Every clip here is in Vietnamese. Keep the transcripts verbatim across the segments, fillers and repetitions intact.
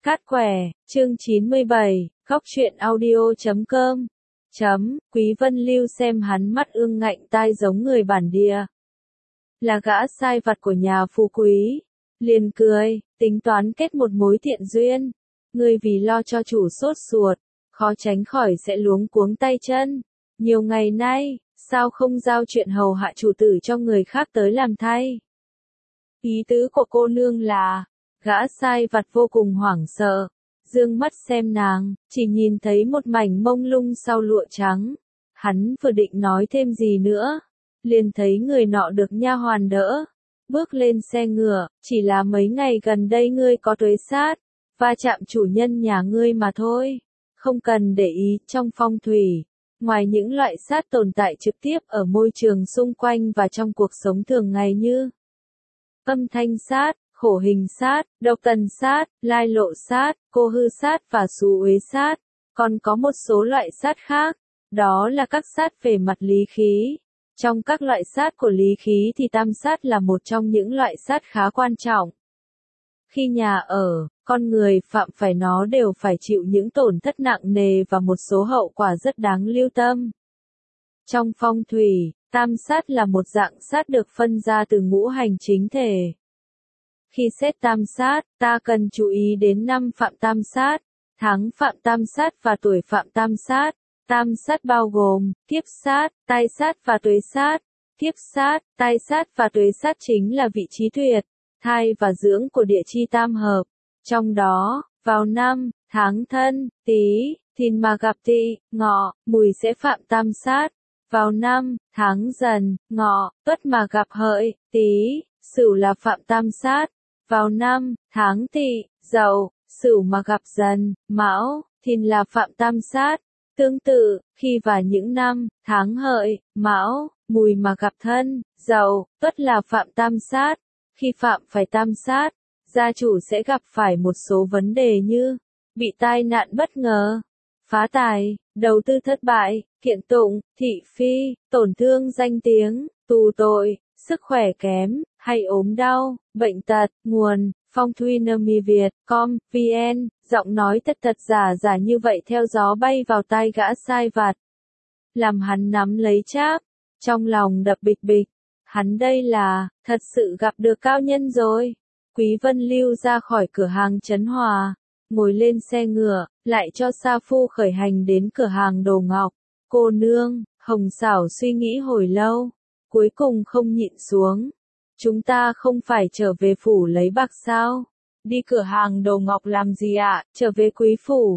Cát quẻ, chương chín mươi bảy, góc truyện audio chấm com. Chấm, Quý Vân Lưu xem hắn mắt ương ngạnh tai giống người bản địa. Là gã sai vặt của nhà phú quý. Liền cười, tính toán kết một mối thiện duyên. Ngươi vì lo cho chủ sốt ruột, khó tránh khỏi sẽ luống cuống tay chân. Nhiều ngày nay, sao không giao chuyện hầu hạ chủ tử cho người khác tới làm thay? Ý tứ của cô nương là, gã sai vặt vô cùng hoảng sợ, dương mắt xem nàng, chỉ nhìn thấy một mảnh mông lung sau lụa trắng. Hắn vừa định nói thêm gì nữa, liền thấy người nọ được nha hoàn đỡ, bước lên xe ngựa, chỉ là mấy ngày gần đây ngươi có tuế sát, va chạm chủ nhân nhà ngươi mà thôi, không cần để ý. Trong phong thủy, ngoài những loại sát tồn tại trực tiếp ở môi trường xung quanh và trong cuộc sống thường ngày như âm thanh sát, khổ hình sát, độc tần sát, lai lộ sát, cô hư sát và xú uế sát, còn có một số loại sát khác, đó là các sát về mặt lý khí. Trong các loại sát của lý khí thì tam sát là một trong những loại sát khá quan trọng. Khi nhà ở, con người phạm phải nó đều phải chịu những tổn thất nặng nề và một số hậu quả rất đáng lưu tâm. Trong phong thủy, tam sát là một dạng sát được phân ra từ ngũ hành chính thể. Khi xét tam sát, ta cần chú ý đến năm phạm tam sát, tháng phạm tam sát và tuổi phạm tam sát. Tam sát bao gồm, kiếp sát, tai sát và tuế sát. Kiếp sát, tai sát và tuế sát chính là vị trí tuyệt, thai và dưỡng của địa chi tam hợp. Trong đó, vào năm, tháng Thân, Tý, Thìn mà gặp Tỵ, Ngọ, Mùi sẽ phạm tam sát. Vào năm, tháng Dần, Ngọ, Tuất mà gặp Hợi, Tý, Sửu là phạm tam sát. Vào năm, tháng Tỵ, Dậu, Sửu mà gặp Dần, Mão, Thìn là phạm tam sát. Tương tự, khi vào những năm, tháng Hợi, Mão, Mùi mà gặp Thân, Dậu, Tuất là phạm tam sát. Khi phạm phải tam sát, gia chủ sẽ gặp phải một số vấn đề như bị tai nạn bất ngờ, phá tài, đầu tư thất bại, kiện tụng, thị phi, tổn thương danh tiếng, tù tội, sức khỏe kém, hay ốm đau, bệnh tật. Nguồn, phong thủy nami việt chấm com, vn, giọng nói thật thật giả giả như vậy theo gió bay vào tai gã sai vặt. Làm hắn nắm lấy cháp, trong lòng đập bịch bịch. Hắn đây là, thật sự gặp được cao nhân rồi. Quý Vân Lưu ra khỏi cửa hàng Trấn Hòa, ngồi lên xe ngựa, lại cho sa phu khởi hành đến cửa hàng đồ ngọc. Cô nương, Hồng Xảo suy nghĩ hồi lâu, cuối cùng không nhịn xuống. Chúng ta không phải trở về phủ lấy bạc sao? Đi cửa hàng đồ ngọc làm gì ạ? Trở về quý phủ.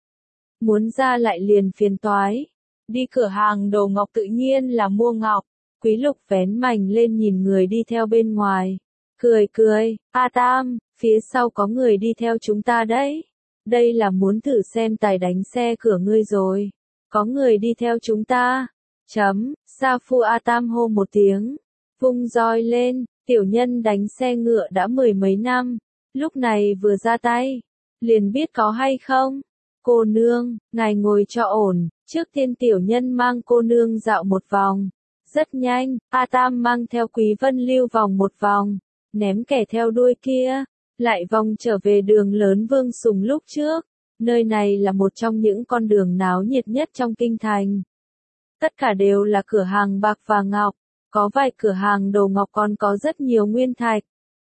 Muốn ra lại liền phiền toái. Đi cửa hàng đồ ngọc tự nhiên là mua ngọc. Quý Lục vén mành lên nhìn người đi theo bên ngoài. Cười cười, A Tam, phía sau có người đi theo chúng ta đấy. Đây là muốn thử xem tài đánh xe cửa ngươi rồi. Có người đi theo chúng ta. Chấm, sa phu A Tam hô một tiếng. Vung roi lên, tiểu nhân đánh xe ngựa đã mười mấy năm. Lúc này vừa ra tay, liền biết có hay không. Cô nương, ngài ngồi cho ổn, trước tiên tiểu nhân mang cô nương dạo một vòng. Rất nhanh, A Tam mang theo Quý Vân Lưu vòng một vòng, ném kẻ theo đuôi kia, lại vòng trở về đường lớn Vương Sùng lúc trước. Nơi này là một trong những con đường náo nhiệt nhất trong kinh thành. Tất cả đều là cửa hàng bạc và ngọc, có vài cửa hàng đồ ngọc còn có rất nhiều nguyên thạch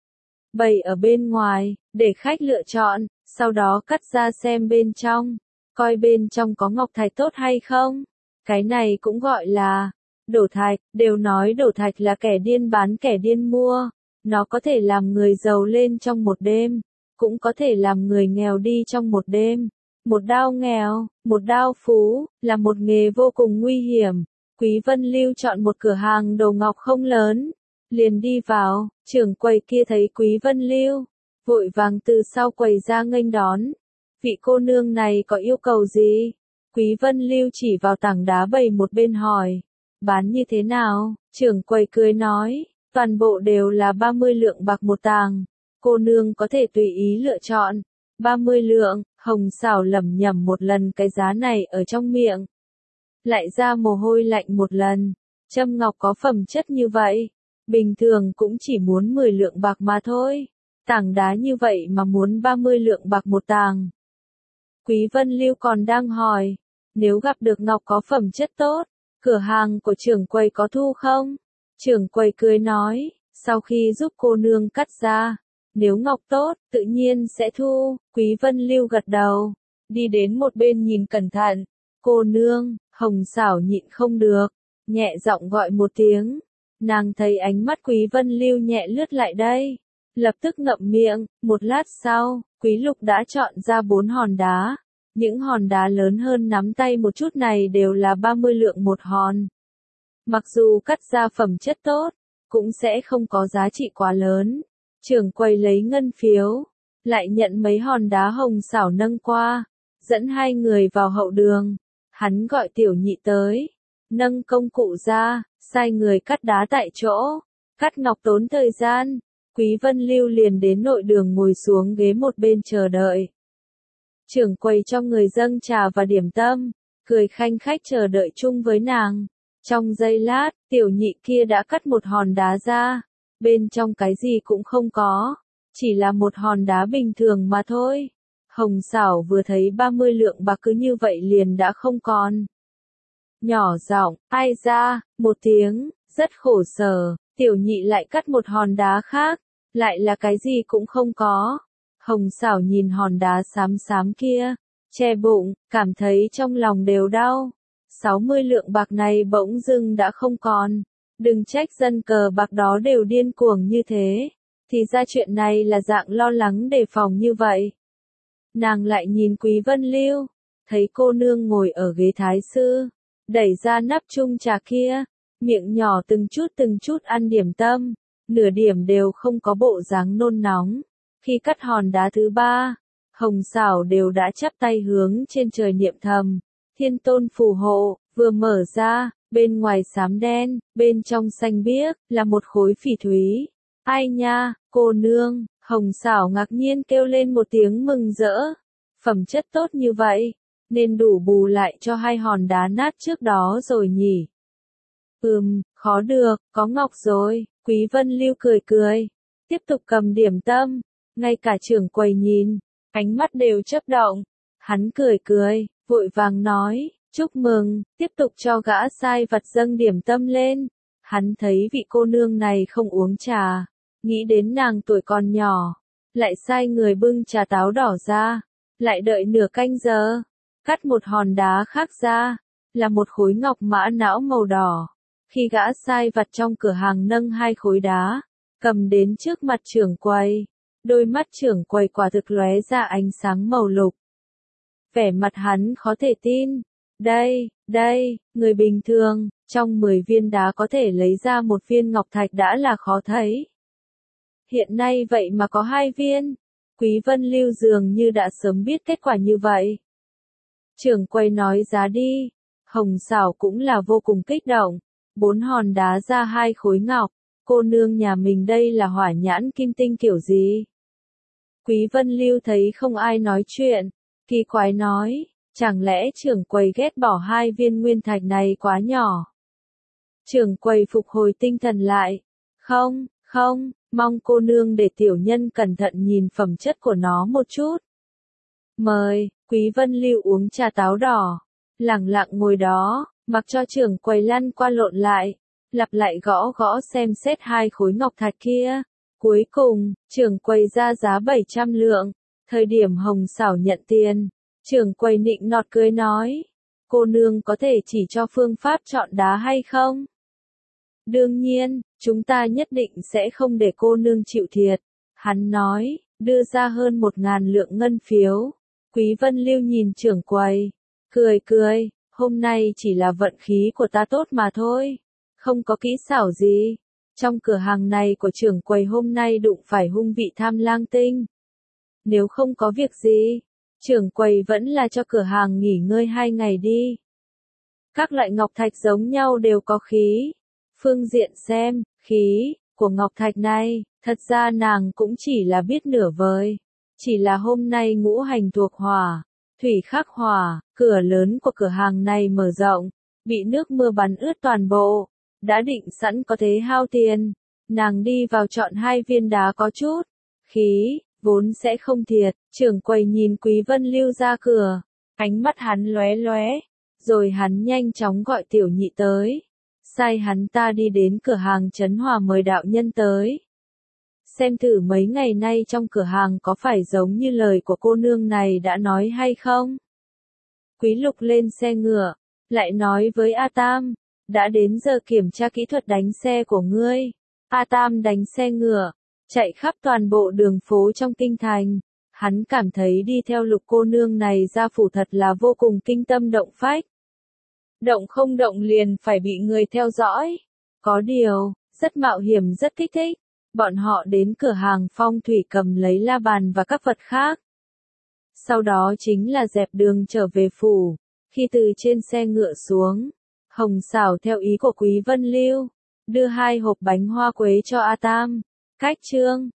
bày ở bên ngoài, để khách lựa chọn, sau đó cắt ra xem bên trong, coi bên trong có ngọc thạch tốt hay không. Cái này cũng gọi là đổ thạch, đều nói đổ thạch là kẻ điên bán kẻ điên mua. Nó có thể làm người giàu lên trong một đêm, cũng có thể làm người nghèo đi trong một đêm. Một đao nghèo, một đao phú, là một nghề vô cùng nguy hiểm. Quý Vân Lưu chọn một cửa hàng đồ ngọc không lớn, liền đi vào. Trưởng quầy kia thấy Quý Vân Lưu, vội vàng từ sau quầy ra nghênh đón. Vị cô nương này có yêu cầu gì? Quý Vân Lưu chỉ vào tảng đá bày một bên hỏi. Bán như thế nào? Trưởng quầy cười nói, toàn bộ đều là ba mươi lượng bạc một tàng. Cô nương có thể tùy ý lựa chọn. ba mươi lượng, Hồng Xảo lẩm nhẩm một lần cái giá này ở trong miệng. Lại ra mồ hôi lạnh một lần. Châm ngọc có phẩm chất như vậy, bình thường cũng chỉ muốn mười lượng bạc mà thôi. Tảng đá như vậy mà muốn ba mươi lượng bạc một tàng. Quý Vân Lưu còn đang hỏi, nếu gặp được ngọc có phẩm chất tốt, cửa hàng của trưởng quầy có thu không? Trưởng quầy cười nói, sau khi giúp cô nương cắt ra, nếu ngọc tốt, tự nhiên sẽ thu. Quý Vân Lưu gật đầu, đi đến một bên nhìn cẩn thận. Cô nương, Hồng Sảo nhịn không được, nhẹ giọng gọi một tiếng. Nàng thấy ánh mắt Quý Vân Lưu nhẹ lướt lại đây, lập tức ngậm miệng. Một lát sau, Quý Lục đã chọn ra bốn hòn đá. Những hòn đá lớn hơn nắm tay một chút này đều là ba mươi lượng một hòn. Mặc dù cắt ra phẩm chất tốt, cũng sẽ không có giá trị quá lớn. Trưởng quầy lấy ngân phiếu, lại nhận mấy hòn đá Hồng Sảo nâng qua, dẫn hai người vào hậu đường. Hắn gọi tiểu nhị tới, nâng công cụ ra, sai người cắt đá tại chỗ. Cắt ngọc tốn thời gian, Quý Vân Lưu liền đến nội đường ngồi xuống ghế một bên chờ đợi. Trưởng quầy cho người dâng trà và điểm tâm, cười khanh khách chờ đợi chung với nàng. Trong giây lát, tiểu nhị kia đã cắt một hòn đá ra, bên trong cái gì cũng không có, chỉ là một hòn đá bình thường mà thôi. Hồng Sảo vừa thấy ba mươi lượng bạc cứ như vậy liền đã không còn. Nhỏ giọng, ai ra, một tiếng, rất khổ sở, tiểu nhị lại cắt một hòn đá khác, lại là cái gì cũng không có. Hồng Sảo nhìn hòn đá xám xám kia, che bụng, cảm thấy trong lòng đều đau. sáu mươi lượng bạc này bỗng dưng đã không còn. Đừng trách dân cờ bạc đó đều điên cuồng như thế. Thì ra chuyện này là dạng lo lắng đề phòng như vậy. Nàng lại nhìn Quý Vân Lưu, thấy cô nương ngồi ở ghế thái sư, đẩy ra nắp chung trà kia, miệng nhỏ từng chút từng chút ăn điểm tâm, nửa điểm đều không có bộ dáng nôn nóng. Khi cắt hòn đá thứ ba, Hồng Sảo đều đã chắp tay hướng trên trời niệm thầm, thiên tôn phù hộ. Vừa mở ra, bên ngoài xám đen, bên trong xanh biếc, là một khối phỉ thúy. Ai nha, cô nương, Hồng Sảo ngạc nhiên kêu lên một tiếng mừng rỡ. Phẩm chất tốt như vậy, nên đủ bù lại cho hai hòn đá nát trước đó rồi nhỉ. Ừm, khó được, có ngọc rồi. Quý Vân Lưu cười cười, tiếp tục cầm điểm tâm. Ngay cả trưởng quầy nhìn, ánh mắt đều chớp động. Hắn cười cười, vội vàng nói, chúc mừng, tiếp tục cho gã sai vặt dâng điểm tâm lên. Hắn thấy vị cô nương này không uống trà, nghĩ đến nàng tuổi còn nhỏ, lại sai người bưng trà táo đỏ ra, lại đợi nửa canh giờ, cắt một hòn đá khác ra, là một khối ngọc mã não màu đỏ. Khi gã sai vặt trong cửa hàng nâng hai khối đá, cầm đến trước mặt trưởng quầy, đôi mắt trưởng quầy quả thực lóe ra ánh sáng màu lục. Vẻ mặt hắn khó thể tin. Đây, đây, người bình thường, trong mười viên đá có thể lấy ra một viên ngọc thạch đã là khó thấy. Hiện nay vậy mà có hai viên. Quý Vân Lưu dường như đã sớm biết kết quả như vậy. Trưởng quầy nói giá đi. Hồng Sảo cũng là vô cùng kích động. Bốn hòn đá ra hai khối ngọc. Cô nương nhà mình đây là hỏa nhãn kim tinh kiểu gì? Quý Vân Lưu thấy không ai nói chuyện, kỳ quái nói, chẳng lẽ trưởng quầy ghét bỏ hai viên nguyên thạch này quá nhỏ? Trưởng quầy phục hồi tinh thần lại, không, không, mong cô nương để tiểu nhân cẩn thận nhìn phẩm chất của nó một chút. Mời, Quý Vân Lưu uống trà táo đỏ, lẳng lặng ngồi đó, mặc cho trưởng quầy lăn qua lộn lại, lặp lại gõ gõ xem xét hai khối ngọc thạch kia. Cuối cùng, trưởng quầy ra giá bảy trăm lượng. Thời điểm Hồng Sảo nhận tiền, trưởng quầy nịnh nọt cười nói, cô nương có thể chỉ cho phương pháp chọn đá hay không? Đương nhiên, chúng ta nhất định sẽ không để cô nương chịu thiệt. Hắn nói, đưa ra hơn một ngàn lượng ngân phiếu. Quý Vân Lưu nhìn trưởng quầy, cười cười, hôm nay chỉ là vận khí của ta tốt mà thôi, không có kỹ xảo gì. Trong cửa hàng này của trưởng quầy hôm nay đụng phải hung vị tham lang tinh. Nếu không có việc gì, trưởng quầy vẫn là cho cửa hàng nghỉ ngơi hai ngày đi. Các loại ngọc thạch giống nhau đều có khí. Phương diện xem, khí của ngọc thạch này, thật ra nàng cũng chỉ là biết nửa vời. Chỉ là hôm nay ngũ hành thuộc hỏa, thủy khắc hỏa, cửa lớn của cửa hàng này mở rộng, bị nước mưa bắn ướt toàn bộ. Đã định sẵn có thế hao tiền, nàng đi vào chọn hai viên đá có chút khí, vốn sẽ không thiệt. Trưởng quầy nhìn Quý Vân Lưu ra cửa, ánh mắt hắn lóe lóe, rồi hắn nhanh chóng gọi Tiểu Nhị tới, sai hắn ta đi đến cửa hàng Trấn Hòa mời đạo nhân tới. Xem thử mấy ngày nay trong cửa hàng có phải giống như lời của cô nương này đã nói hay không. Quý Lục lên xe ngựa, lại nói với A Tam, đã đến giờ kiểm tra kỹ thuật đánh xe của ngươi. A Tam đánh xe ngựa, chạy khắp toàn bộ đường phố trong kinh thành. Hắn cảm thấy đi theo Lục cô nương này ra phủ thật là vô cùng kinh tâm động phách. Động không động liền phải bị người theo dõi. Có điều, rất mạo hiểm rất kích thích. Bọn họ đến cửa hàng phong thủy cầm lấy la bàn và các vật khác. Sau đó chính là dẹp đường trở về phủ. Khi từ trên xe ngựa xuống, Hồng Xảo theo ý của Quý Vân Lưu, đưa hai hộp bánh hoa quế cho A Tam. Cách chương